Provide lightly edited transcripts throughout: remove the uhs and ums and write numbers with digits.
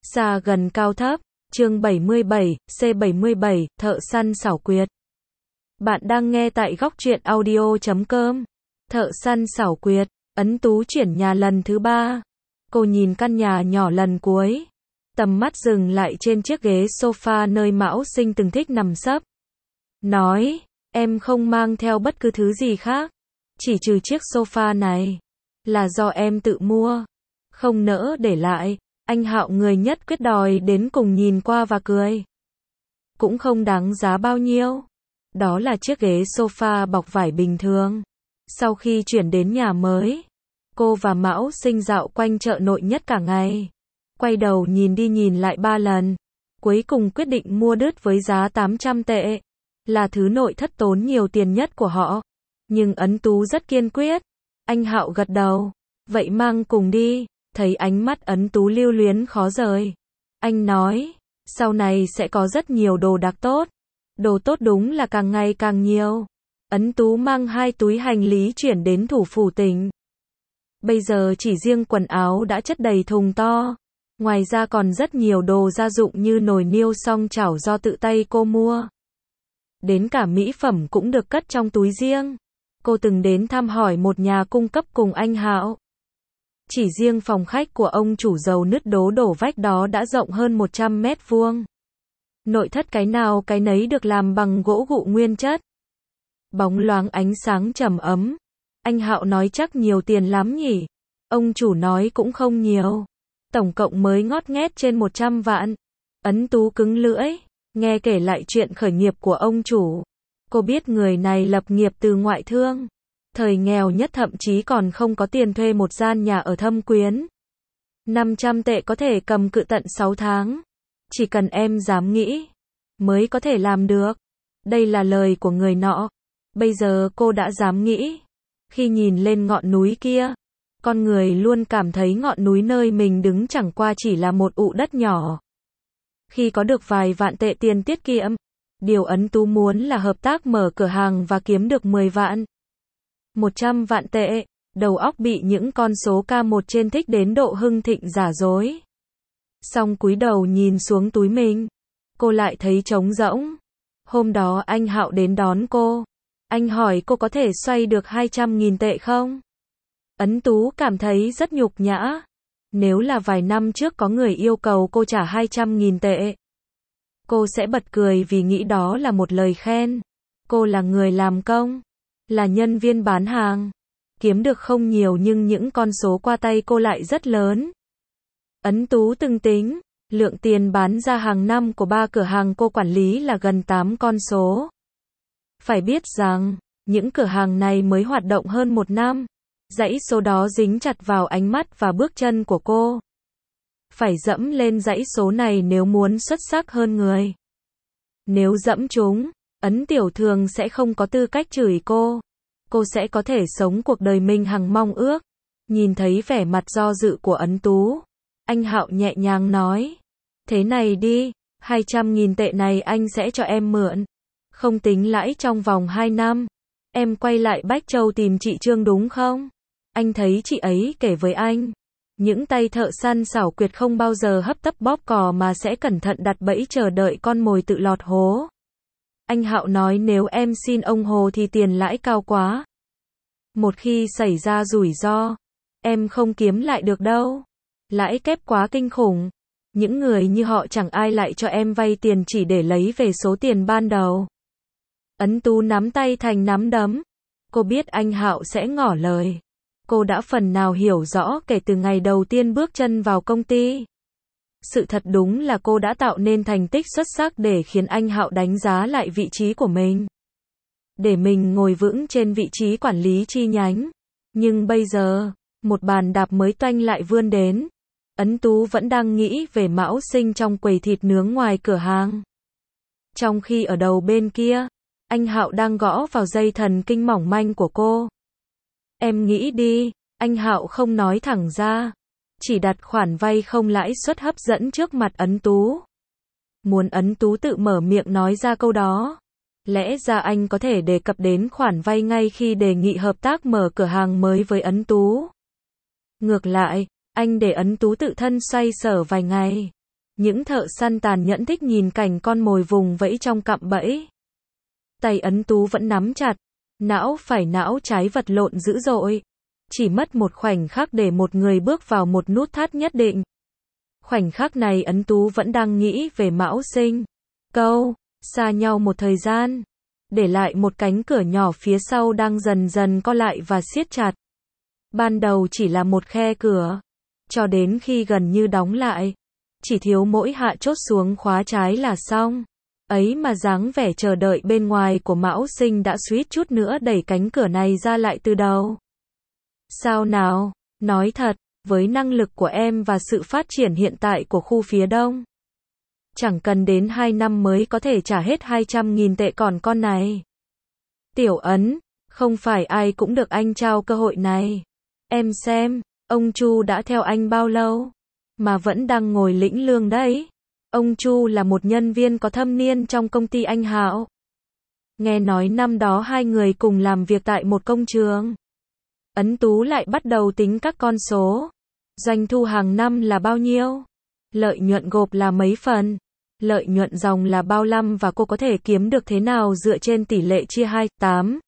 Xa gần cao thấp, chương 77, C77, thợ săn xảo quyệt. Bạn đang nghe tại góc truyện audio.com. Thợ săn xảo quyệt, Ấn Tú chuyển nhà lần thứ 3. Cô nhìn căn nhà nhỏ lần cuối. Tầm mắt dừng lại trên chiếc ghế sofa nơi Mão Sinh từng thích nằm sấp. Nói, em không mang theo bất cứ thứ gì khác. Chỉ trừ chiếc sofa này. Là do em tự mua. Không nỡ để lại. Anh Hạo người nhất quyết đòi đến cùng nhìn qua và cười. Cũng không đáng giá bao nhiêu. Đó là chiếc ghế sofa bọc vải bình thường. Sau khi chuyển đến nhà mới, cô và Mão Sinh dạo quanh chợ nội nhất cả ngày. Quay đầu nhìn đi nhìn lại 3 lần. Cuối cùng quyết định mua đứt với giá 800 tệ. Là thứ nội thất tốn nhiều tiền nhất của họ. Nhưng Ấn Tú rất kiên quyết. Anh Hạo gật đầu. Vậy mang cùng đi. Thấy ánh mắt Ấn Tú lưu luyến khó rời. Anh nói, sau này sẽ có rất nhiều đồ đạc tốt. Đồ tốt đúng là càng ngày càng nhiều. Ấn Tú mang 2 túi hành lý chuyển đến thủ phủ tỉnh. Bây giờ chỉ riêng quần áo đã chất đầy thùng to. Ngoài ra còn rất nhiều đồ gia dụng như nồi niêu song chảo do tự tay cô mua. Đến cả mỹ phẩm cũng được cất trong túi riêng. Cô từng đến thăm hỏi một nhà cung cấp cùng anh Hạo. Chỉ riêng phòng khách của ông chủ giàu nứt đổ vách đó đã rộng hơn 100 mét vuông. Nội thất cái nào cái nấy được làm bằng gỗ gụ nguyên chất. Bóng loáng ánh sáng trầm ấm. Anh Hạo nói chắc nhiều tiền lắm nhỉ. Ông chủ nói cũng không nhiều. Tổng cộng mới ngót nghét trên 100 vạn. Ấn Tú cứng lưỡi. Nghe kể lại chuyện khởi nghiệp của ông chủ. Cô biết người này lập nghiệp từ ngoại thương. Thời nghèo nhất thậm chí còn không có tiền thuê một gian nhà ở Thâm Quyến. 500 tệ có thể cầm cự tận 6 tháng. Chỉ cần em dám nghĩ, mới có thể làm được. Đây là lời của người nọ. Bây giờ cô đã dám nghĩ. Khi nhìn lên ngọn núi kia, con người luôn cảm thấy ngọn núi nơi mình đứng chẳng qua chỉ là một ụ đất nhỏ. Khi có được vài vạn tệ tiền tiết kiệm, điều Ấn Tú muốn là hợp tác mở cửa hàng và kiếm được 10 vạn. 100 vạn tệ, đầu óc bị những con số K1 trên thích đến độ hưng thịnh giả dối. Xong cúi đầu nhìn xuống túi mình, cô lại thấy trống rỗng. Hôm đó anh Hạo đến đón cô. Anh hỏi cô có thể xoay được 200.000 tệ không? Ấn Tú cảm thấy rất nhục nhã. Nếu là vài năm trước có người yêu cầu cô trả 200.000 tệ, cô sẽ bật cười vì nghĩ đó là một lời khen. Cô là người làm công, là nhân viên bán hàng. Kiếm được không nhiều nhưng những con số qua tay cô lại rất lớn. Ấn Tú từng tính, lượng tiền bán ra hàng năm của 3 cửa hàng cô quản lý là gần 8 con số. Phải biết rằng, những cửa hàng này mới hoạt động hơn 1 năm. Dãy số đó dính chặt vào ánh mắt và bước chân của cô. Phải dẫm lên dãy số này nếu muốn xuất sắc hơn người. Nếu dẫm chúng, Ấn Tiểu Thường sẽ không có tư cách chửi cô. Cô sẽ có thể sống cuộc đời mình hằng mong ước. Nhìn thấy vẻ mặt do dự của Ấn Tú, anh Hạo nhẹ nhàng nói. Thế này đi, 200.000 tệ này anh sẽ cho em mượn. Không tính lãi trong vòng 2 năm. Em quay lại Bách Châu tìm chị Trương đúng không? Anh thấy chị ấy kể với anh. Những tay thợ săn xảo quyệt không bao giờ hấp tấp bóp cò mà sẽ cẩn thận đặt bẫy chờ đợi con mồi tự lọt hố. Anh Hạo nói nếu em xin ông Hồ thì tiền lãi cao quá. Một khi xảy ra rủi ro, em không kiếm lại được đâu. Lãi kép quá kinh khủng. Những người như họ chẳng ai lại cho em vay tiền chỉ để lấy về số tiền ban đầu. Ấn Tú nắm tay thành nắm đấm. Cô biết anh Hạo sẽ ngỏ lời. Cô đã phần nào hiểu rõ kể từ ngày đầu tiên bước chân vào công ty. Sự thật đúng là cô đã tạo nên thành tích xuất sắc để khiến anh Hạo đánh giá lại vị trí của mình. Để mình ngồi vững trên vị trí quản lý chi nhánh. Nhưng bây giờ, một bàn đạp mới toanh lại vươn đến. Ấn Tú vẫn đang nghĩ về Mão Sinh trong quầy thịt nướng ngoài cửa hàng. Trong khi ở đầu bên kia, anh Hạo đang gõ vào dây thần kinh mỏng manh của cô. Em nghĩ đi, anh Hạo không nói thẳng ra. Chỉ đặt khoản vay không lãi suất hấp dẫn trước mặt Ấn Tú. Muốn Ấn Tú tự mở miệng nói ra câu đó. Lẽ ra anh có thể đề cập đến khoản vay ngay khi đề nghị hợp tác mở cửa hàng mới với Ấn Tú. Ngược lại, anh để Ấn Tú tự thân xoay sở vài ngày. Những thợ săn tàn nhẫn thích nhìn cảnh con mồi vùng vẫy trong cạm bẫy. Tay Ấn Tú vẫn nắm chặt, não phải não trái vật lộn dữ dội. Chỉ mất một khoảnh khắc để một người bước vào một nút thắt nhất định. Khoảnh khắc này Ấn Tú vẫn đang nghĩ về Mão Sinh. Câu, xa nhau một thời gian, để lại một cánh cửa nhỏ phía sau đang dần dần co lại và siết chặt. Ban đầu chỉ là một khe cửa, cho đến khi gần như đóng lại. Chỉ thiếu mỗi hạ chốt xuống khóa trái là xong. Ấy mà dáng vẻ chờ đợi bên ngoài của Mão Sinh đã suýt chút nữa đẩy cánh cửa này ra lại từ đầu. Sao nào, nói thật, với năng lực của em và sự phát triển hiện tại của khu phía Đông, chẳng cần đến 2 năm mới có thể trả hết 200.000 tệ còn con này. Tiểu Ấn, không phải ai cũng được anh trao cơ hội này. Em xem, ông Chu đã theo anh bao lâu, mà vẫn đang ngồi lĩnh lương đấy. Ông Chu là một nhân viên có thâm niên trong công ty anh Hạo. Nghe nói năm đó hai người cùng làm việc tại một công trường. Ấn Tú lại bắt đầu tính các con số. Doanh thu hàng năm là bao nhiêu? Lợi nhuận gộp là mấy phần? Lợi nhuận dòng là bao năm và cô có thể kiếm được thế nào dựa trên tỷ lệ chia 2:8?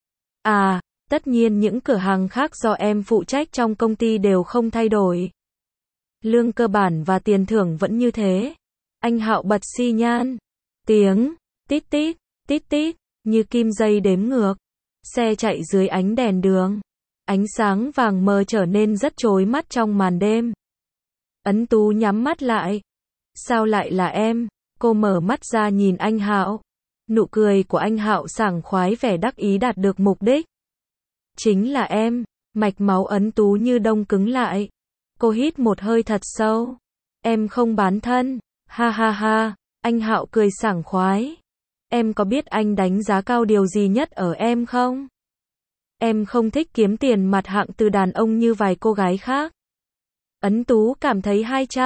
À, tất nhiên những cửa hàng khác do em phụ trách trong công ty đều không thay đổi. Lương cơ bản và tiền thưởng vẫn như thế. Anh Hạo bật xi nhan. Tiếng tít tít, tít tít, như kim dây đếm ngược. Xe chạy dưới ánh đèn đường. Ánh sáng vàng mờ trở nên rất chói mắt trong màn đêm. Ấn Tú nhắm mắt lại. Sao lại là em? Cô mở mắt ra nhìn anh Hạo. Nụ cười của anh Hạo sảng khoái vẻ đắc ý đạt được mục đích. Chính là em. Mạch máu Ấn Tú như đông cứng lại. Cô hít một hơi thật sâu. Em không bán thân. Ha ha ha. Anh Hạo cười sảng khoái. Em có biết anh đánh giá cao điều gì nhất ở em không? Em không thích kiếm tiền mặt hạng từ đàn ông như vài cô gái khác. Ấn Tú cảm thấy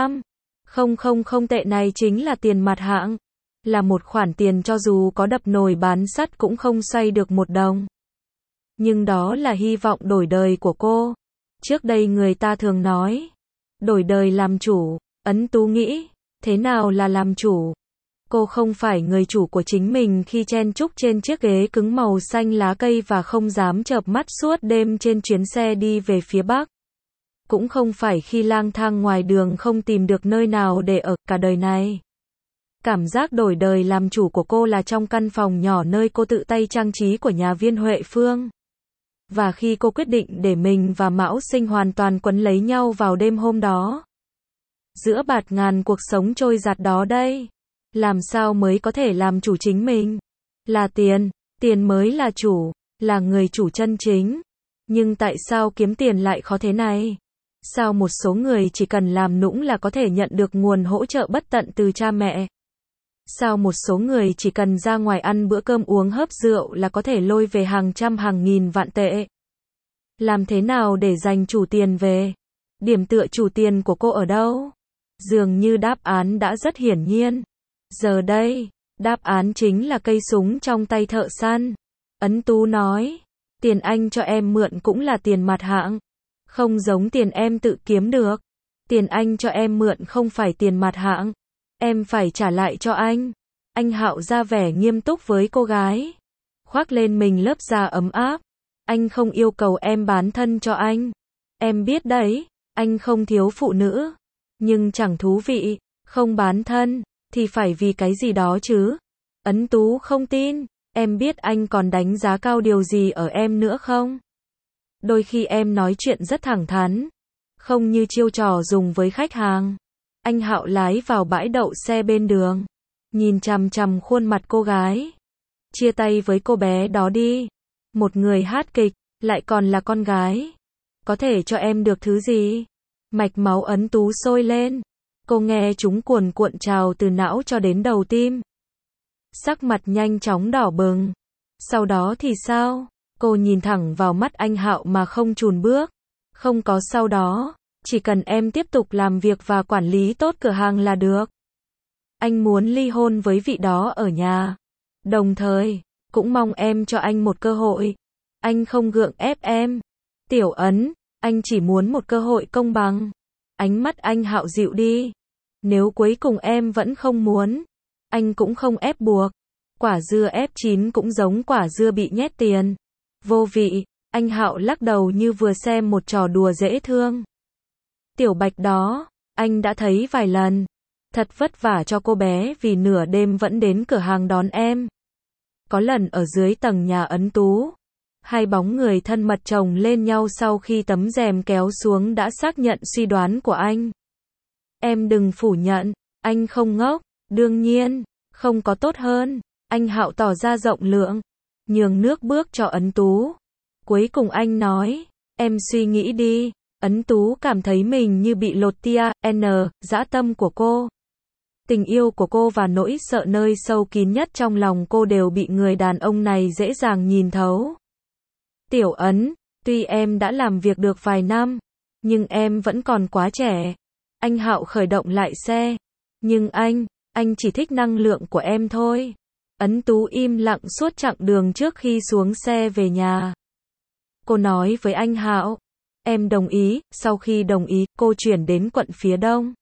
200.000 tệ này chính là tiền mặt hạng. Là một khoản tiền cho dù có đập nồi bán sắt cũng không xoay được một đồng. Nhưng đó là hy vọng đổi đời của cô. Trước đây người ta thường nói, đổi đời làm chủ. Ấn Tú nghĩ, thế nào là làm chủ? Cô không phải người chủ của chính mình khi chen chúc trên chiếc ghế cứng màu xanh lá cây và không dám chợp mắt suốt đêm trên chuyến xe đi về phía Bắc. Cũng không phải khi lang thang ngoài đường không tìm được nơi nào để ở cả đời này. Cảm giác đổi đời làm chủ của cô là trong căn phòng nhỏ nơi cô tự tay trang trí của nhà viên Huệ Phương. Và khi cô quyết định để mình và Mão Sinh hoàn toàn quấn lấy nhau vào đêm hôm đó. Giữa bạt ngàn cuộc sống trôi giạt đó đây. Làm sao mới có thể làm chủ chính mình? Là tiền, tiền mới là chủ, là người chủ chân chính. Nhưng tại sao kiếm tiền lại khó thế này? Sao một số người chỉ cần làm nũng là có thể nhận được nguồn hỗ trợ bất tận từ cha mẹ? Sao một số người chỉ cần ra ngoài ăn bữa cơm uống hớp rượu là có thể lôi về hàng trăm hàng nghìn vạn tệ? Làm thế nào để giành chủ tiền về? Điểm tựa chủ tiền của cô ở đâu? Dường như đáp án đã rất hiển nhiên. Giờ đây, đáp án chính là cây súng trong tay thợ săn. Ấn Tú nói, tiền anh cho em mượn cũng là tiền mặt hạng. Không giống tiền em tự kiếm được. Tiền anh cho em mượn không phải tiền mặt hạng. Em phải trả lại cho anh. Anh Hạo ra vẻ nghiêm túc với cô gái. Khoác lên mình lớp da ấm áp. Anh không yêu cầu em bán thân cho anh. Em biết đấy, anh không thiếu phụ nữ. Nhưng chẳng thú vị, không bán thân, thì phải vì cái gì đó chứ. Ấn Tú không tin, em biết anh còn đánh giá cao điều gì ở em nữa không? Đôi khi em nói chuyện rất thẳng thắn, không như chiêu trò dùng với khách hàng. Anh Hạo lái vào bãi đậu xe bên đường, nhìn chằm chằm khuôn mặt cô gái. Chia tay với cô bé đó đi. Một người hát kịch, lại còn là con gái. Có thể cho em được thứ gì? Mạch máu Ấn Tú sôi lên. Cô nghe chúng cuồn cuộn trào từ não cho đến đầu tim. Sắc mặt nhanh chóng đỏ bừng. Sau đó thì sao? Cô nhìn thẳng vào mắt anh Hạo mà không chùn bước. Không có sau đó, chỉ cần em tiếp tục làm việc và quản lý tốt cửa hàng là được. Anh muốn ly hôn với vị đó ở nhà. Đồng thời, cũng mong em cho anh một cơ hội. Anh không gượng ép em. Tiểu Ấn, anh chỉ muốn một cơ hội công bằng. Ánh mắt anh Hạo dịu đi. Nếu cuối cùng em vẫn không muốn, anh cũng không ép buộc. Quả dưa ép chín cũng giống quả dưa bị nhét tiền. Vô vị, anh Hạo lắc đầu như vừa xem một trò đùa dễ thương. Tiểu Bạch đó, anh đã thấy vài lần. Thật vất vả cho cô bé vì nửa đêm vẫn đến cửa hàng đón em. Có lần ở dưới tầng nhà Ấn Tú, hai bóng người thân mật chồng lên nhau sau khi tấm rèm kéo xuống đã xác nhận suy đoán của anh. Em đừng phủ nhận, anh không ngốc, đương nhiên, không có tốt hơn. Anh Hạo tỏ ra rộng lượng, nhường nước bước cho Ấn Tú. Cuối cùng anh nói, em suy nghĩ đi. Ấn Tú cảm thấy mình như bị lột tia, dã tâm của cô. Tình yêu của cô và nỗi sợ nơi sâu kín nhất trong lòng cô đều bị người đàn ông này dễ dàng nhìn thấu. Tiểu Ấn, tuy em đã làm việc được vài năm, nhưng em vẫn còn quá trẻ. Anh Hạo khởi động lại xe. Nhưng anh chỉ thích năng lượng của em thôi. Ấn Tú im lặng suốt chặng đường trước khi xuống xe về nhà. Cô nói với anh Hạo, em đồng ý. Sau khi đồng ý, cô chuyển đến quận phía Đông.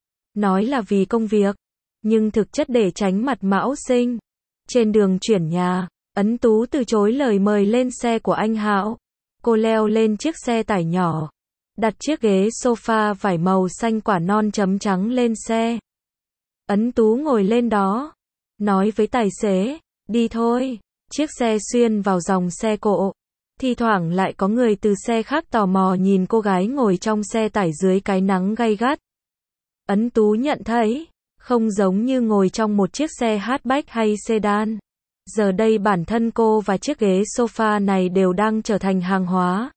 Nói là vì công việc, nhưng thực chất để tránh mặt Mão Sinh. Trên đường chuyển nhà, Ấn Tú từ chối lời mời lên xe của anh Hạo. Cô leo lên chiếc xe tải nhỏ, đặt chiếc ghế sofa vải màu xanh quả non chấm trắng lên xe. Ấn Tú ngồi lên đó, nói với tài xế, đi thôi. Chiếc xe xuyên vào dòng xe cộ. Thi thoảng lại có người từ xe khác tò mò nhìn cô gái ngồi trong xe tải dưới cái nắng gay gắt. Ấn Tú nhận thấy, không giống như ngồi trong một chiếc xe hatchback hay sedan. Giờ đây bản thân cô và chiếc ghế sofa này đều đang trở thành hàng hóa.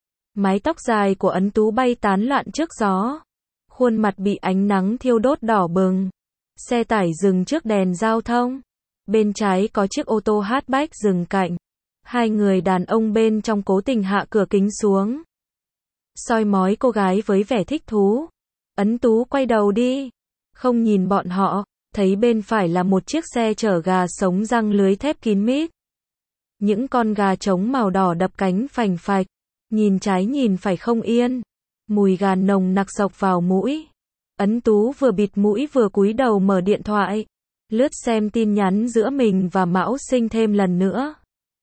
Mái tóc dài của Ấn Tú bay tán loạn trước gió. Khuôn mặt bị ánh nắng thiêu đốt đỏ bừng. Xe tải dừng trước đèn giao thông. Bên trái có chiếc ô tô hatchback dừng cạnh. Hai người đàn ông bên trong cố tình hạ cửa kính xuống, soi mói cô gái với vẻ thích thú. Ấn Tú quay đầu đi, không nhìn bọn họ, thấy bên phải là một chiếc xe chở gà sống răng lưới thép kín mít. Những con gà trống màu đỏ đập cánh phành phạch, nhìn trái nhìn phải không yên. Mùi gà nồng nặc xộc vào mũi. Ấn Tú vừa bịt mũi vừa cúi đầu mở điện thoại, lướt xem tin nhắn giữa mình và Mão Sinh thêm lần nữa.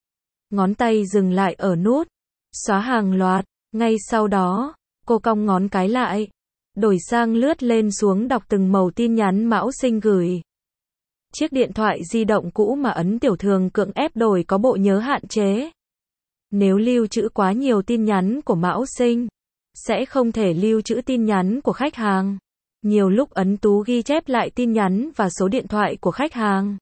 Ngón tay dừng lại ở nút xóa hàng loạt. Ngay sau đó, cô cong ngón cái lại, đổi sang lướt lên xuống đọc từng mẩu tin nhắn Mão Sinh gửi. Chiếc điện thoại di động cũ mà Ấn Tiểu thường cưỡng ép đổi có bộ nhớ hạn chế. Nếu lưu trữ quá nhiều tin nhắn của Mão Sinh, sẽ không thể lưu trữ tin nhắn của khách hàng. Nhiều lúc Ấn Tú ghi chép lại tin nhắn và số điện thoại của khách hàng,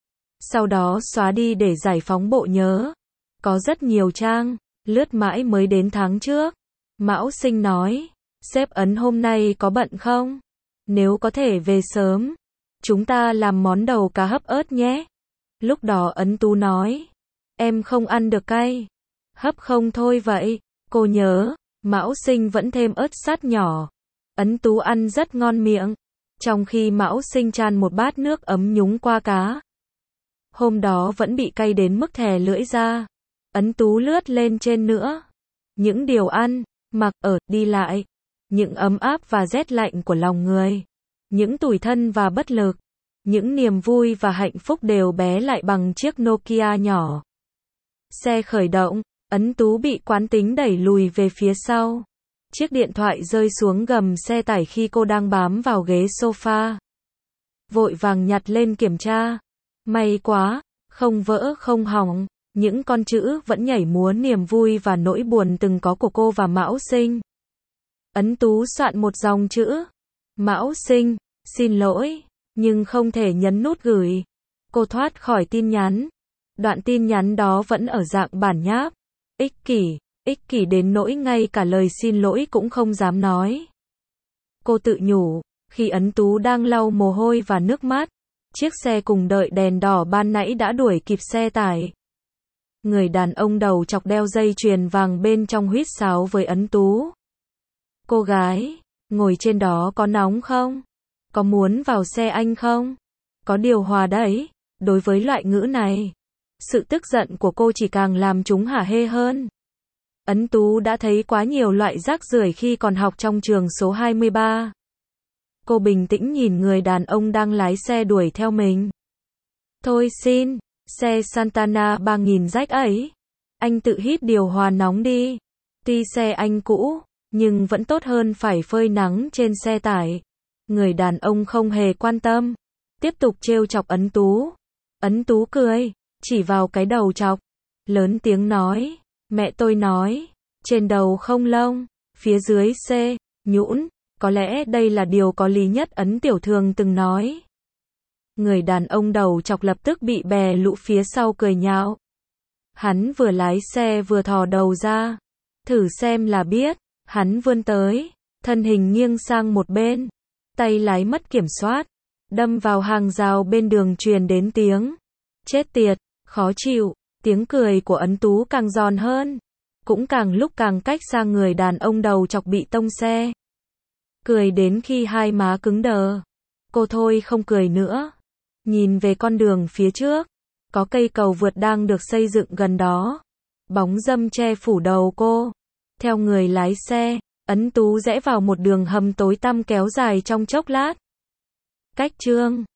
sau đó xóa đi để giải phóng bộ nhớ. Có rất nhiều trang, lướt mãi mới đến tháng trước. Mão Sinh nói, sếp Ấn hôm nay có bận không? Nếu có thể về sớm, chúng ta làm món đầu cá hấp ớt nhé. Lúc đó Ấn Tú nói, em không ăn được cay. Hấp không thôi vậy. Cô nhớ, Mão Sinh vẫn thêm ớt sắt nhỏ. Ấn Tú ăn rất ngon miệng, trong khi Mão Sinh chan một bát nước ấm nhúng qua cá. Hôm đó vẫn bị cay đến mức thè lưỡi ra. Ấn Tú lướt lên trên nữa. Những điều ăn, mặc, ở, đi lại. Những ấm áp và rét lạnh của lòng người. Những tủi thân và bất lực. Những niềm vui và hạnh phúc đều bé lại bằng chiếc Nokia nhỏ. Xe khởi động, Ấn Tú bị quán tính đẩy lùi về phía sau. Chiếc điện thoại rơi xuống gầm xe tải khi cô đang bám vào ghế sofa. Vội vàng nhặt lên kiểm tra. May quá, không vỡ không hỏng. Những con chữ vẫn nhảy múa niềm vui và nỗi buồn từng có của cô và Mão Sinh. Ấn Tú soạn một dòng chữ. Mão Sinh, xin lỗi, nhưng không thể nhấn nút gửi. Cô thoát khỏi tin nhắn. Đoạn tin nhắn đó vẫn ở dạng bản nháp. Ích kỷ đến nỗi ngay cả lời xin lỗi cũng không dám nói. Cô tự nhủ, khi Ấn Tú đang lau mồ hôi và nước mắt, chiếc xe cùng đợi đèn đỏ ban nãy đã đuổi kịp xe tải. Người đàn ông đầu chọc đeo dây chuyền vàng bên trong huýt sáo với Ấn Tú. Cô gái, ngồi trên đó có nóng không? Có muốn vào xe anh không? Có điều hòa đấy. Đối với loại ngữ này, sự tức giận của cô chỉ càng làm chúng hả hê hơn. Ấn Tú đã thấy quá nhiều loại rác rưởi khi còn học trong trường số 23. Cô bình tĩnh nhìn người đàn ông đang lái xe đuổi theo mình. Thôi xin, xe Santana 3000 rách ấy. Anh tự hít điều hòa nóng đi. Tuy xe anh cũ, nhưng vẫn tốt hơn phải phơi nắng trên xe tải. Người đàn ông không hề quan tâm. Tiếp tục trêu chọc Ấn Tú. Ấn Tú cười, chỉ vào cái đầu chọc. Lớn tiếng nói, mẹ tôi nói, trên đầu không lông, phía dưới C, nhũn, có lẽ đây là điều có lý nhất Ấn tiểu thư từng nói. Người đàn ông đầu chọc lập tức bị bè lũ phía sau cười nhạo. Hắn vừa lái xe vừa thò đầu ra. Thử xem là biết. Hắn vươn tới, thân hình nghiêng sang một bên. Tay lái mất kiểm soát. Đâm vào hàng rào bên đường truyền đến tiếng. Chết tiệt, khó chịu. Tiếng cười của Ấn Tú càng giòn hơn. Cũng càng lúc càng cách xa người đàn ông đầu chọc bị tông xe. Cười đến khi hai má cứng đờ. Cô thôi không cười nữa. Nhìn về con đường phía trước. Có cây cầu vượt đang được xây dựng gần đó. Bóng râm che phủ đầu cô. Theo người lái xe, Ấn Tú rẽ vào một đường hầm tối tăm kéo dài trong chốc lát. Cách chương